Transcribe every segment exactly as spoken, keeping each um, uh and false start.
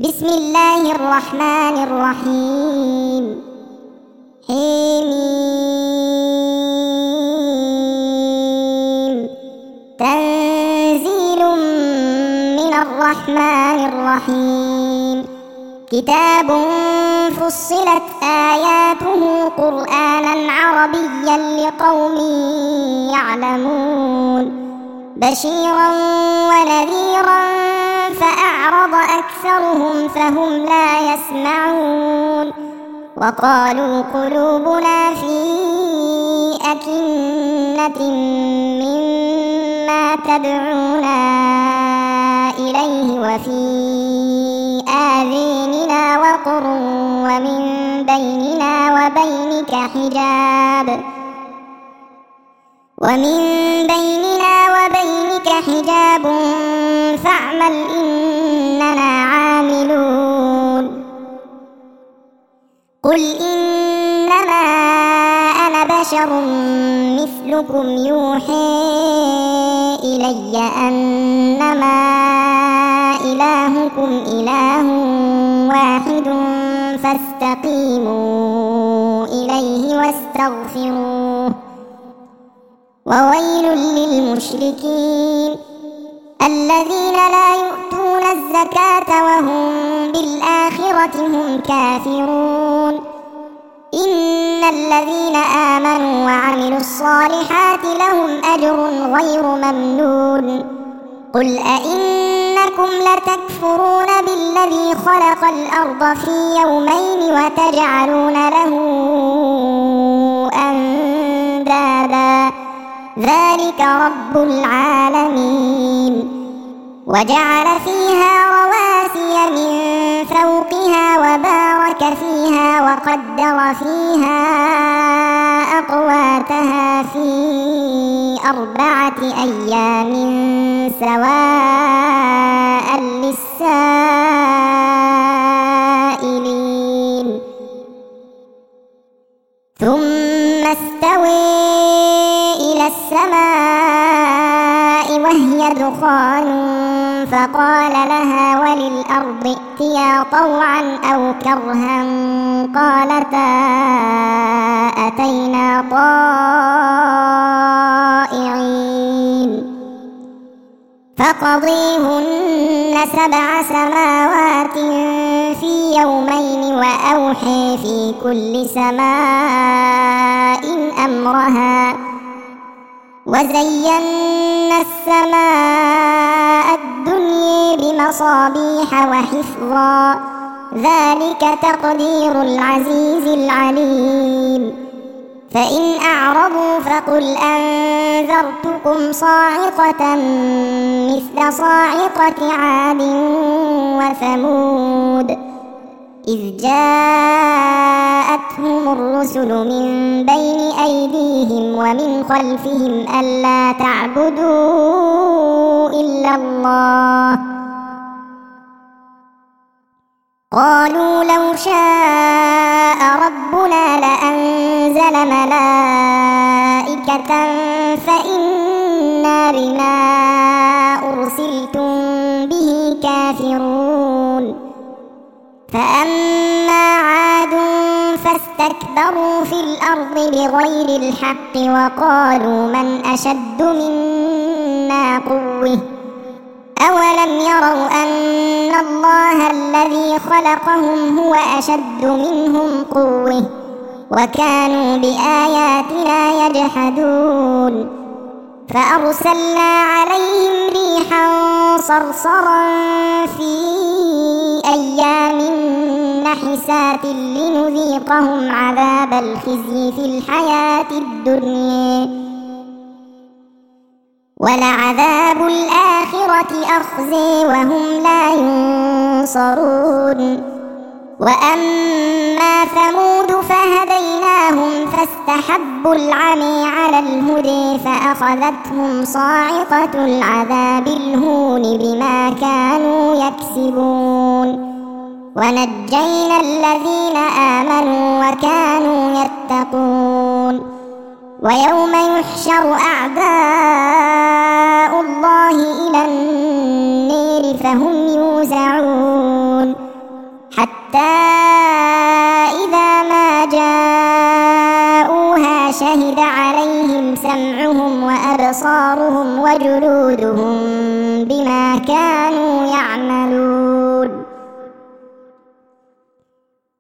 بسم الله الرحمن الرحيم. حميم. تنزيل من الرحمن الرحيم. كتاب فصلت آياته قرآنا عربيا لقوم يعلمون بشيرا ونذيرا فأعرض أكثرهم فهم لا يسمعون وقالوا قلوبنا في أكنة مما تدعونا إليه وفي آذاننا وقر ومن بيننا وبينك حجاب ومن بيننا وبينك حجاب فاعمل إننا عاملون. قل إنما أنا بشر مثلكم يوحي إلي أنما إلهكم إله واحد فاستقيموا إليه واستغفروه وويل للمشركين الذين لا يؤتون الزكاة وهم بالآخرة هم كافرون. إن الذين آمنوا وعملوا الصالحات لهم أجر غير ممنون. قل أئنكم لتكفرون بالذي خلق الأرض في يومين وتجعلون له أندادا ذلك رب العالمين. وجعل فيها رواسي من فوقها وبارك فيها وقدر فيها أقواتها في أربعة أيام سواء للسائلين. ثم استوى إلى السماء وهي دخان فقال لها وللأرض ائتيا طوعا أو كرها قالتا أتينا طائعين. فقضيهن سبع سماوات في يومين وأوحي في كل سماء أمرها وزينا السماء الدنيا بمصابيح وحفظا ذلك تقدير العزيز العليم. فإن أعرضوا فقل أنذرتكم صاعقة مثل صاعقة عاد وثمود إذ جاءتهم الرسل من بين أيديهم ومن خلفهم ألا تعبدوا إلا الله قالوا لو شاء ربنا لأنزل ملائكة فإنا بما أرسلتم به كافرون. فأما عاد فاستكبروا في الأرض بغير الحق وقالوا من أشد منا قوة أولم يروا أن الله الذي خلقهم هو أشد منهم قوة وكانوا بآياتنا يجحدون. فأرسلنا عليهم ريحا صرصرا في أيام نحسات لنذيقهم عذاب الخزي في الحياة الدنيا ولعذاب الآخرة أخزي وهم لا ينصرون. وأما ثمود فهديناهم فاستحبوا العمي على الهدى فأخذتهم صاعقة العذاب الهون بما كانوا يكسبون ونجينا الذين آمنوا وكانوا يتقون. ويوم يحشر أعداء الله إلى النار فهم يوزعون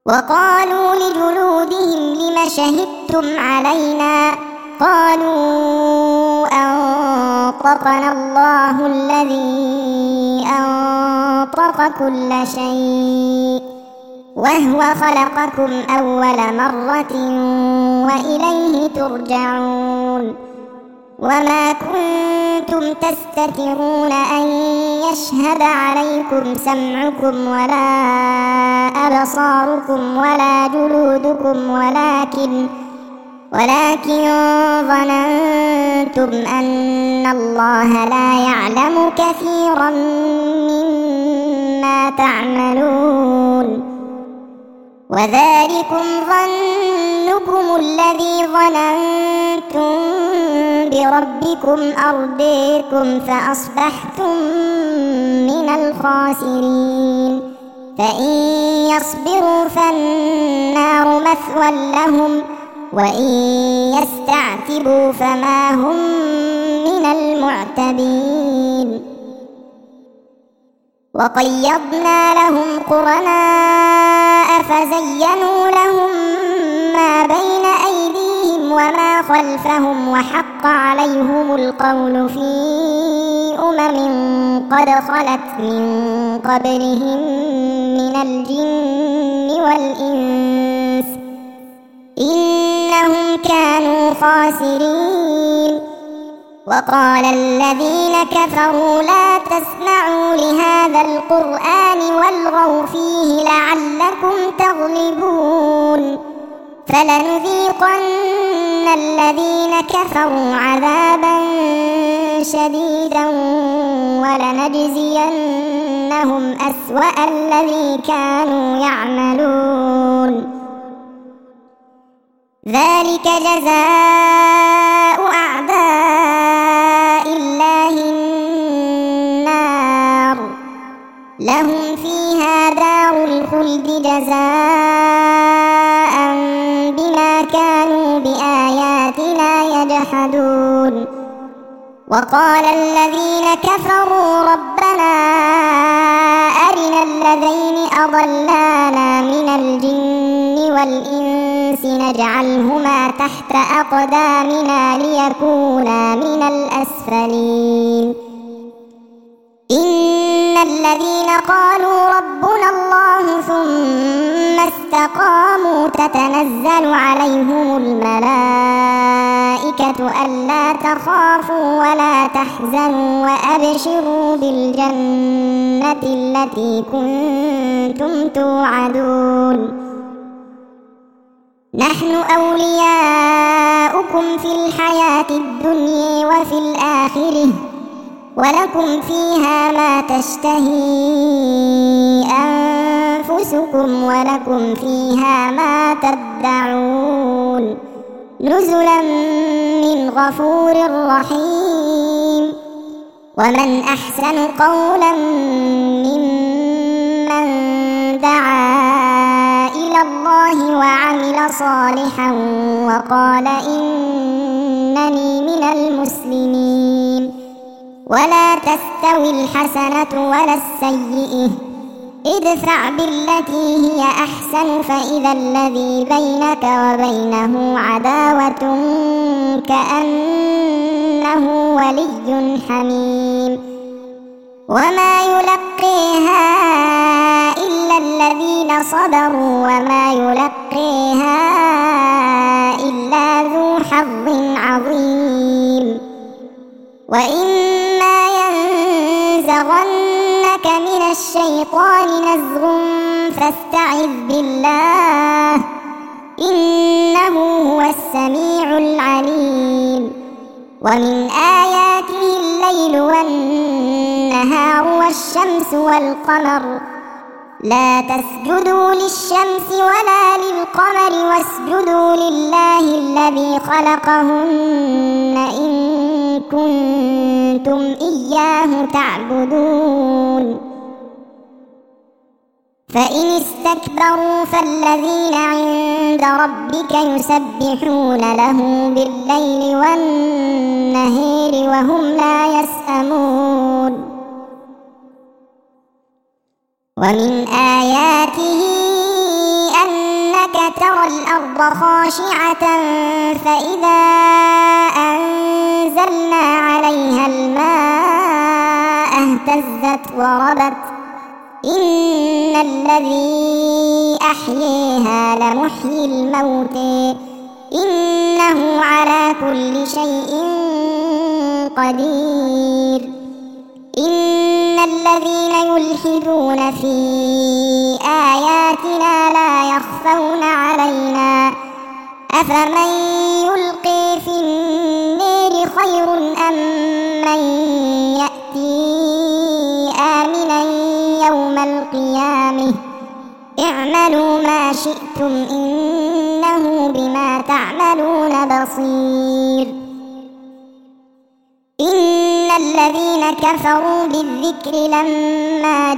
وقالوا لجلودهم لم شهدتم علينا قالوا أنطقنا الله الذي أنطق كل شيء وهو خلقكم أول مرة وإليه ترجعون وما كنتم تستترون أن يشهد عليكم سمعكم ولا أبصاركم ولا جلودكم ولكن ولكن ظننتم أن الله لا يعلم كثيرا مما تعملون وذلكم ظنكم الذي ظننتم بربكم أرديكم فأصبحتم من الخاسرين فإن يصبروا فالنار مثوى لهم وإن يستعتبوا فما هم من المعتبين وقيضنا لهم قرناء فزينوا لهم ما بين أيديهم وما خلفهم وحق عليهم القول في أمم قد خلت من قبلهم من الجن والإنس إنهم كانوا خاسرين وقال الذين كفروا لا تسمعوا لهذا القرآن والغوا فيه لعلكم تغلبون فلنذيقن الذين كفروا عذابا شديدا ولنجزينهم أسوأ الذي كانوا يعملون ذلك جزاء أعداء الله النار لهم فيها دار الخلد جزاء بما كانوا بآياتنا يجحدون وقال الذين كفروا ربنا أرنا الذين أضلانا من الجن والإنس نجعلهما تحت أقدامنا ليكونا من الأسفلين إن الذين قالوا ربنا الله ثم استقاموا تتنزل عليهم الملائكة ألا تخافوا ولا تحزنوا وأبشروا بالجنة التي كنتم توعدون نحن أولياؤكم في الحياة الدنيا وفي الآخرة ولكم فيها ما تشتهي أنفسكم ولكم فيها ما تدعون نزلا من غفور رحيم ومن أحسن قولا ممن دعا إلى الله وعمل صالحا وقال إنني من المسلمين ولا تستوي الحسنة ولا السيئة ادفع بالتي هي أحسن فإذا الذي بينك وبينه عداوة كأنه ولي حميم وما يلقيها إلا الذين صبروا وما يلقيها إلا ذو حظ عظيم وإما ينزغنك من الشيطان نزغ فاستعذ بالله إنه هو السميع العليم ومن آياته الليل والنهار والشمس والقمر لا تسجدوا للشمس ولا للقمر واسجدوا لله الذي خلقهن إن كنتم إياه تعبدون فإن استكبروا فالذين عند ربك يسبحون له بالليل والنهار وهم لا يسأمون ومن آياته أن الأرض خاشعة فإذا أنزلنا عليها الماء اهتزت وربت إن الذي أحييها لمحيي الموت إنه على كل شيء قدير إن الذين يلحدون في آياتنا لا يخفون علينا أفمن يلقي في النار خير أم من يأتي آمنا يوم القيامة اعملوا ما شئتم إنه بما تعملون بصير إن الذين كفروا بالذكر لما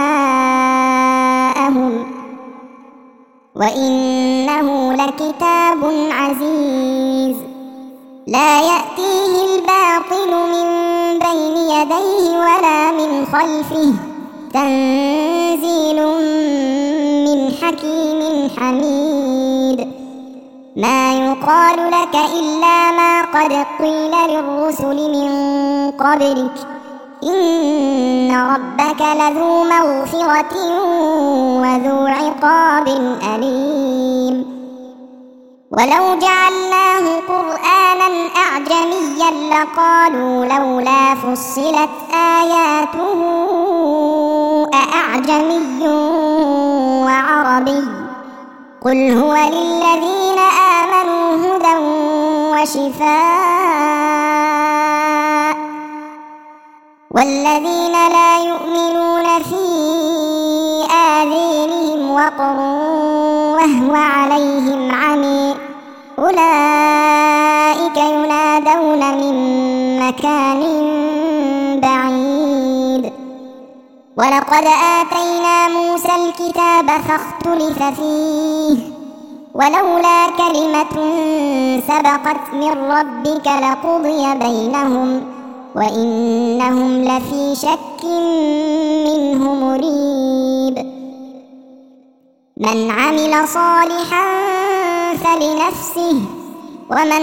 جاءهم وإنه لكتاب عزيز لا يأتيه الباطل من بين يديه ولا من خلفه تنزيل من حكيم حميد ما يقال لك إلا ما قد قيل للرسل من قبلك إن ربك لذو مغفرة وذو عقاب أليم ولو جعلناه قرآنا أعجميا لقالوا لولا فصلت آياته أأعجمي وعربي قل هو للذين آمنوا هدى وشفاء والذين لا يؤمنون في آذانهم وقر وهو عليهم عمي أولئك ينادون من مكان بعيد ولقد آتينا موسى الكتاب فاختلف فيه ولولا كلمة سبقت من ربك لقضي بينهم وإنهم لفي شك منه مريب من عمل صالحا فلنفسه ومن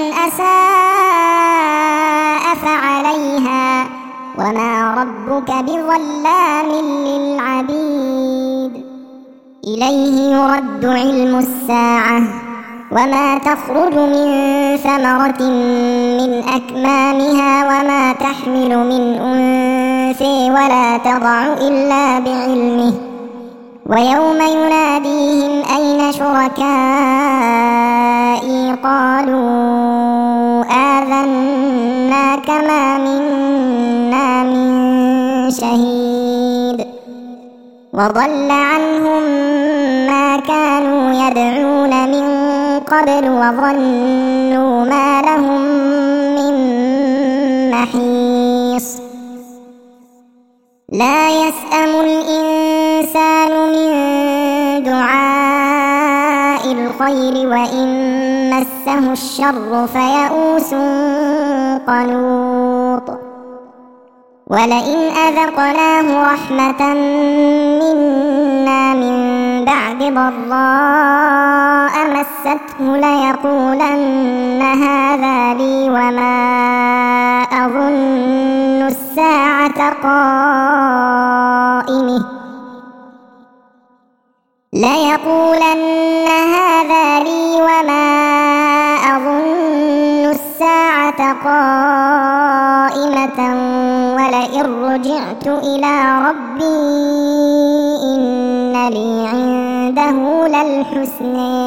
أساء فعليها وما ربك بظلام للعبيد إليه يرد علم الساعة وما تخرج من ثمرة من أكمامها وما تحمل من أنثى ولا تضع إلا بعلمه ويوم يناديهم أين شركائي قالوا آذناك ما منا من شهيد وضل عنهم ما كانوا يدعون من قبل وظنوا ما لهم من محيص لا يسأم الإنسان من دعاء الخير وإن مسه الشر فيئوس قنوط ولئن أذقناه رحمة منا من بعد ضراء مسته ليقولن هذا لي وما أظن الساعة قائمة ليقولن هذا لي وما أظن الساعة قائمة ولئن رجعت إلى ربي إن لي عنده للحسنى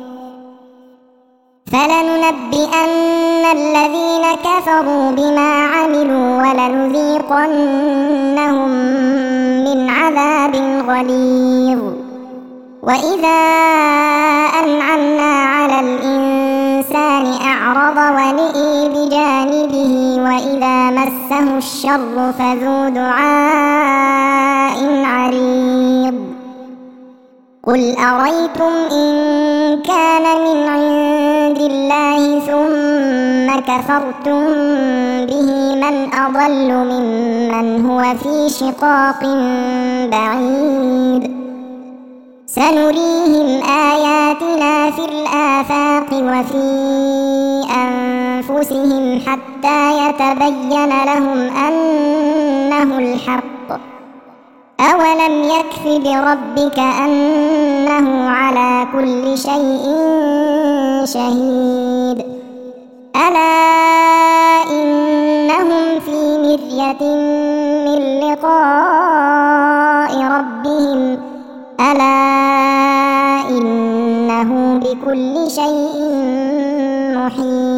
فلننبئن الذين كفروا بما عملوا ولنذيقنهم من عذاب غليظ وإذا أنعمنا على الإنسان أعرض ونئي بجانبه وإذا مسه الشر فذو دعاء عريض قل أريتم إن كان من عند الله ثم كفرتم به من أضل ممن هو في شقاق بعيد سنريهم آيات آياتنا في الآفاق وفي أنفسهم حتى يتبين لهم أنه الحق. أولم يكف بربك أنه على كل شيء شهيد. ألا إنهم في مرية من لقاء ربهم ألا إنه بكل شيء محيط.